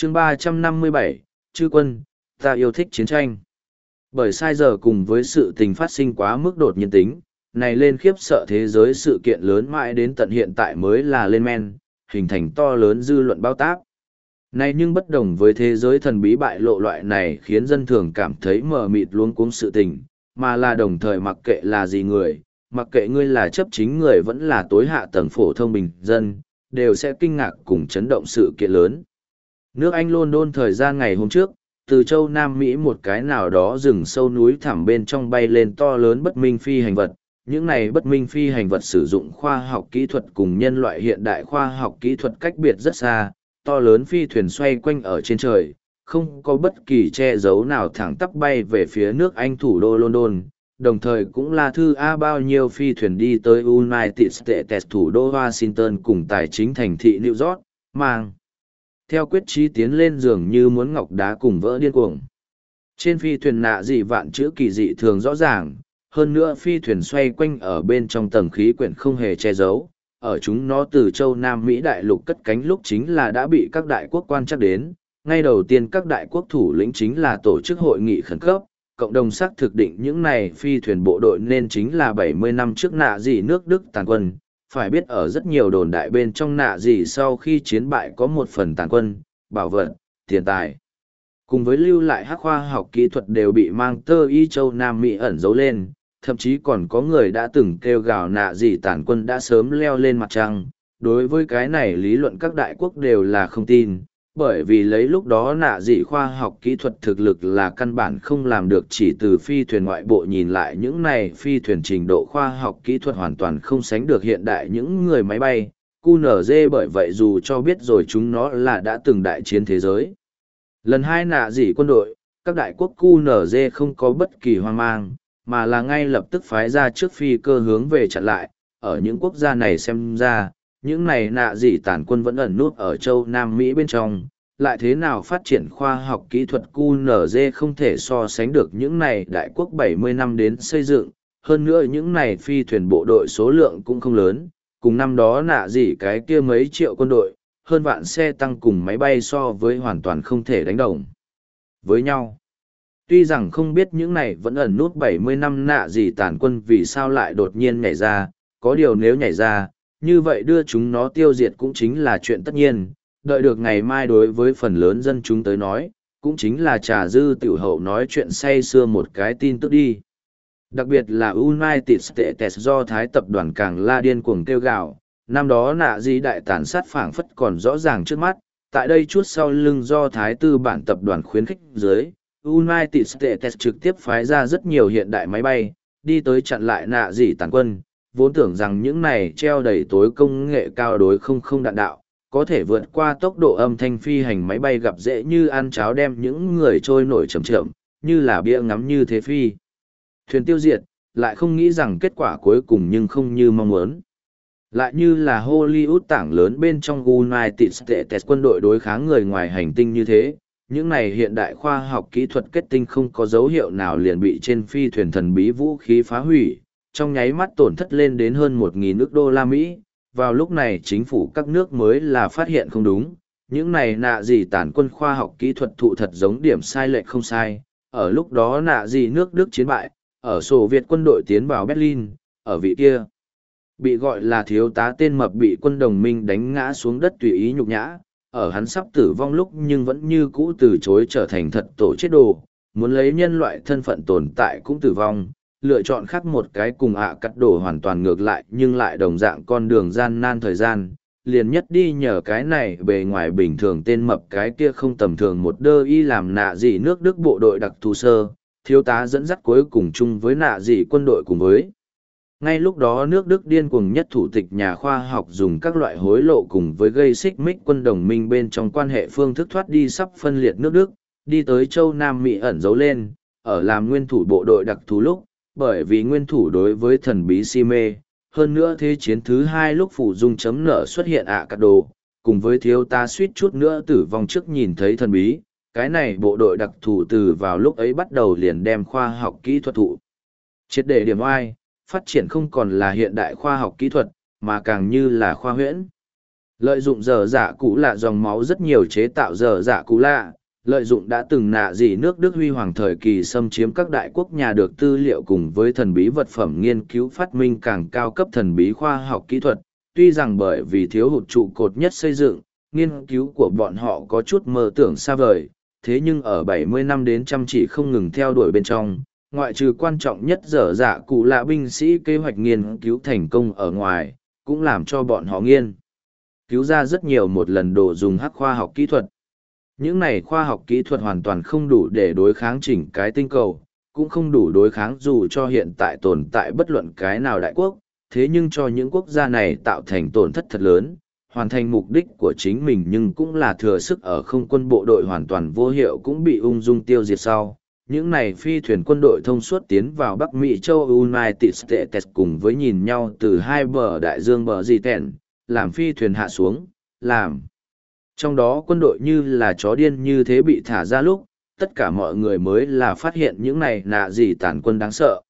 chương 357, Chư quân, ta yêu thích chiến tranh. Bởi sai giờ cùng với sự tình phát sinh quá mức đột nhiên tính, này lên khiếp sợ thế giới sự kiện lớn mãi đến tận hiện tại mới là lên men, hình thành to lớn dư luận bao tác. Này nhưng bất đồng với thế giới thần bí bại lộ loại này khiến dân thường cảm thấy mờ mịt luống cuống sự tình, mà là đồng thời mặc kệ là gì người, mặc kệ ngươi là chấp chính người vẫn là tối hạ tầng phổ thông bình dân, đều sẽ kinh ngạc cùng chấn động sự kiện lớn. Nước Anh London thời gian ngày hôm trước, từ châu Nam Mỹ một cái nào đó rừng sâu núi thẳm bên trong bay lên to lớn bất minh phi hành vật. Những này bất minh phi hành vật sử dụng khoa học kỹ thuật cùng nhân loại hiện đại khoa học kỹ thuật cách biệt rất xa, to lớn phi thuyền xoay quanh ở trên trời, không có bất kỳ che giấu nào thẳng tắp bay về phía nước Anh thủ đô London, đồng thời cũng là thư A bao nhiêu phi thuyền đi tới United States thủ đô Washington cùng tài chính thành thị New York, mang theo quyết chí tiến lên dường như muốn ngọc đá cùng vỡ điên cuồng. Trên phi thuyền nạ dị vạn chữ kỳ dị thường rõ ràng, hơn nữa phi thuyền xoay quanh ở bên trong tầng khí quyển không hề che giấu, ở chúng nó từ châu Nam Mỹ đại lục cất cánh lúc chính là đã bị các đại quốc quan chắc đến, ngay đầu tiên các đại quốc thủ lĩnh chính là tổ chức hội nghị khẩn cấp, cộng đồng xác thực định những này phi thuyền bộ đội nên chính là 70 năm trước nạ dị nước Đức tàn quân. Phải biết ở rất nhiều đồn đại bên trong nạ gì sau khi chiến bại có một phần tàn quân, bảo vật, tiền tài. Cùng với lưu lại hắc khoa học kỹ thuật đều bị mang tơ y châu Nam Mỹ ẩn giấu lên, thậm chí còn có người đã từng kêu gào nạ gì tàn quân đã sớm leo lên mặt trăng. Đối với cái này lý luận các đại quốc đều là không tin, bởi vì lấy lúc đó nạ dị khoa học kỹ thuật thực lực là căn bản không làm được, chỉ từ phi thuyền ngoại bộ nhìn lại những này phi thuyền trình độ khoa học kỹ thuật hoàn toàn không sánh được hiện đại những người máy bay, QNZ bởi vậy dù cho biết rồi chúng nó là đã từng đại chiến thế giới. Lần hai nạ dị quân đội, các đại quốc QNZ không có bất kỳ hoang mang, mà là ngay lập tức phái ra trước phi cơ hướng về chặn lại, ở những quốc gia này xem ra những này nạ dị tản quân vẫn ẩn nút ở châu Nam Mỹ bên trong, lại thế nào phát triển khoa học kỹ thuật QNZ không thể so sánh được những này đại quốc 70 năm đến xây dựng, hơn nữa những này phi thuyền bộ đội số lượng cũng không lớn, cùng năm đó nạ dị cái kia mấy triệu quân đội, hơn vạn xe tăng cùng máy bay so với hoàn toàn không thể đánh đồng với nhau. Tuy rằng không biết những này vẫn ẩn nút 70 năm nạ dị tản quân vì sao lại đột nhiên nhảy ra, có điều nếu nhảy ra, như vậy đưa chúng nó tiêu diệt cũng chính là chuyện tất nhiên, đợi được ngày mai đối với phần lớn dân chúng tới nói, cũng chính là trà dư tiểu hậu nói chuyện say xưa một cái tin tức đi. Đặc biệt là United States do Thái tập đoàn càng la điên cuồng kêu gào, năm đó nạ dị đại tàn sát phảng phất còn rõ ràng trước mắt, tại đây chút sau lưng do Thái tư bản tập đoàn khuyến khích dưới, United States trực tiếp phái ra rất nhiều hiện đại máy bay, đi tới chặn lại nạ dị tàn quân. Vốn tưởng rằng những này treo đầy tối công nghệ cao đối không đạn đạo, có thể vượt qua tốc độ âm thanh phi hành máy bay gặp dễ như ăn cháo đem những người trôi nổi chậm chậm, như là bia ngắm như thế phi. Thuyền tiêu diệt, lại không nghĩ rằng kết quả cuối cùng nhưng không như mong muốn. Lại như là Hollywood tảng lớn bên trong United States quân đội đối kháng người ngoài hành tinh như thế, những này hiện đại khoa học kỹ thuật kết tinh không có dấu hiệu nào liền bị trên phi thuyền thần bí vũ khí phá hủy, trong nháy mắt tổn thất lên đến hơn 1.000 ức đô la Mỹ. Vào lúc này chính phủ các nước mới là phát hiện không đúng, những này nạ gì tản quân khoa học kỹ thuật thụ thật giống điểm sai lệch không sai. Ở lúc đó nạ gì nước Đức chiến bại, ở Xô Viết quân đội tiến vào Berlin, ở vị kia bị gọi là thiếu tá tên mập bị quân đồng minh đánh ngã xuống đất tùy ý nhục nhã, ở hắn sắp tử vong lúc nhưng vẫn như cũ từ chối trở thành thật tổ chết đồ, muốn lấy nhân loại thân phận tồn tại cũng tử vong, lựa chọn khác một cái cùng cắt đổ hoàn toàn ngược lại nhưng lại đồng dạng con đường gian nan thời gian, liền nhất đi nhờ cái này bề ngoài bình thường tên mập cái kia không tầm thường một đơ y làm nạ dị nước Đức bộ đội đặc thù sơ, thiếu tá dẫn dắt cuối cùng chung với nạ dị quân đội cùng với. Ngay lúc đó nước Đức điên cuồng nhất thủ tịch nhà khoa học dùng các loại hối lộ cùng với gây xích mích quân đồng minh bên trong quan hệ phương thức thoát đi sắp phân liệt nước Đức, đi tới châu Nam Mỹ ẩn giấu lên, ở làm nguyên thủ bộ đội đặc thù lúc, bởi vì nguyên thủ đối với thần bí si mê, hơn nữa thế chiến thứ hai lúc phủ dung chấm nở xuất hiện cắt đồ, cùng với thiếu tá suýt chút nữa tử vong trước nhìn thấy thần bí, cái này bộ đội đặc thù từ vào lúc ấy bắt đầu liền đem khoa học kỹ thuật thụ. Triệt để điểm oai, phát triển không còn là hiện đại khoa học kỹ thuật, mà càng như là khoa huyễn. Lợi dụng dở dạ cụ lạ dòng máu rất nhiều chế tạo dở dạ cụ lạ, lợi dụng đã từng nạ dị nước Đức huy hoàng thời kỳ xâm chiếm các đại quốc nhà được tư liệu cùng với thần bí vật phẩm nghiên cứu phát minh càng cao cấp thần bí khoa học kỹ thuật, tuy rằng bởi vì thiếu hụt trụ cột nhất xây dựng, nghiên cứu của bọn họ có chút mơ tưởng xa vời, thế nhưng ở 70 năm đến chăm chỉ không ngừng theo đuổi bên trong, ngoại trừ quan trọng nhất dở dạ cụ lạ binh sĩ kế hoạch nghiên cứu thành công ở ngoài, cũng làm cho bọn họ nghiên cứu ra rất nhiều một lần đồ dùng hắc khoa học kỹ thuật. Những này khoa học kỹ thuật hoàn toàn không đủ để đối kháng chỉnh cái tinh cầu, cũng không đủ đối kháng dù cho hiện tại tồn tại bất luận cái nào đại quốc, thế nhưng cho những quốc gia này tạo thành tổn thất thật lớn, hoàn thành mục đích của chính mình nhưng cũng là thừa sức ở không quân bộ đội hoàn toàn vô hiệu cũng bị ung dung tiêu diệt sau. Những này phi thuyền quân đội thông suốt tiến vào Bắc Mỹ châu United States cùng với nhìn nhau từ hai bờ đại dương bờ gì tèn, làm phi thuyền hạ xuống, làm. Trong đó quân đội như là chó điên như thế bị thả ra lúc, tất cả mọi người mới là phát hiện những này nạ gì tàn quân đáng sợ.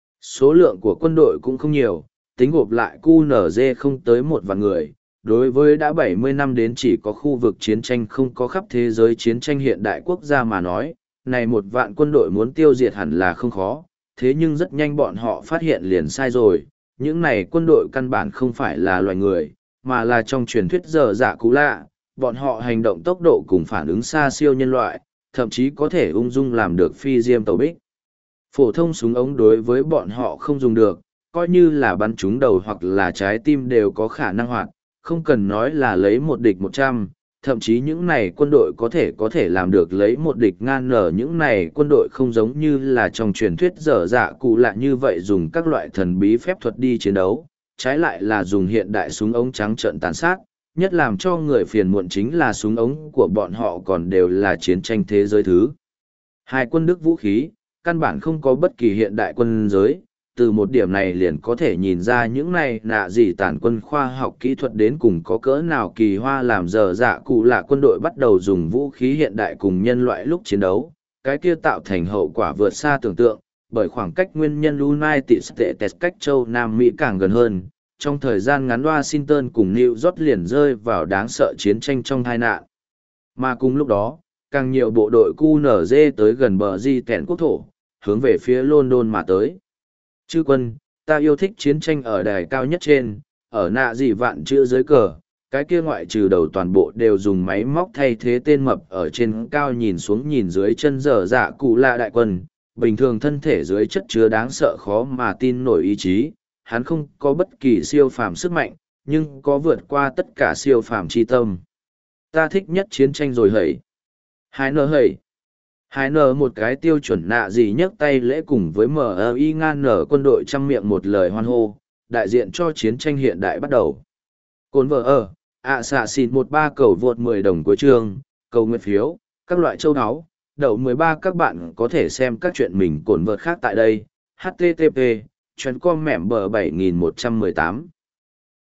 Số lượng của quân đội cũng không nhiều, tính gộp lại QNZ không tới 1 vạn người. Đối với đã 70 năm đến chỉ có khu vực chiến tranh không có khắp thế giới chiến tranh hiện đại quốc gia mà nói, này 1 vạn quân đội muốn tiêu diệt hẳn là không khó, thế nhưng rất nhanh bọn họ phát hiện liền sai rồi, những này quân đội căn bản không phải là loài người, mà là trong truyền thuyết dở dạ cụ lạ, bọn họ hành động tốc độ cùng phản ứng xa siêu nhân loại, thậm chí có thể ung dung làm được phi diêm tàu bích. Phổ thông súng ống đối với bọn họ không dùng được, coi như là bắn trúng đầu hoặc là trái tim đều có khả năng hoạt, không cần nói là lấy một địch 100, thậm chí những này quân đội có thể làm được lấy một địch ngang ngờ những này quân đội không giống như là trong truyền thuyết dở dạ cụ lạ như vậy dùng các loại thần bí phép thuật đi chiến đấu, trái lại là dùng hiện đại súng ống trắng trợn tàn sát, nhất làm cho người phiền muộn chính là súng ống của bọn họ còn đều là chiến tranh thế giới thứ. Hai quân Đức vũ khí, căn bản không có bất kỳ hiện đại quân giới, từ một điểm này liền có thể nhìn ra những này nạ gì tàn quân khoa học kỹ thuật đến cùng có cỡ nào kỳ hoa làm dở dạ cụ lạ quân đội bắt đầu dùng vũ khí hiện đại cùng nhân loại lúc chiến đấu, cái kia tạo thành hậu quả vượt xa tưởng tượng, bởi khoảng cách nguyên nhân United States cách châu Nam Mỹ càng gần hơn. Trong thời gian ngắn Washington cùng New York liền rơi vào đáng sợ chiến tranh trong tai nạn. Mà cùng lúc đó, càng nhiều bộ đội QNZ tới gần bờ di tẻn quốc thổ, hướng về phía London mà tới. Chư quân, ta yêu thích chiến tranh ở đài cao nhất trên, ở nạ gì vạn chữ dưới cờ, cái kia ngoại trừ đầu toàn bộ đều dùng máy móc thay thế tên mập ở trên cao nhìn xuống nhìn dưới chân dở dạ cụ lạ đại quân, bình thường thân thể dưới chất chứa đáng sợ khó mà tin nổi ý chí. Hắn không có bất kỳ siêu phàm sức mạnh, nhưng có vượt qua tất cả siêu phàm chi tâm. Ta thích nhất chiến tranh rồi hẩy. Hai nở một cái tiêu chuẩn nạ gì nhấc tay lễ cùng với MI ngan nở quân đội trăm miệng một lời hoan hô, đại diện cho chiến tranh hiện đại bắt đầu. Cồn vợ xạ xịn 13 cầu vượt 10 đồng của trường, cầu nguyện phiếu, các loại châu áo, đậu 13 các bạn có thể xem các chuyện mình cồn vợt khác tại đây. HTTP, chuyến com mẻm bờ 7118.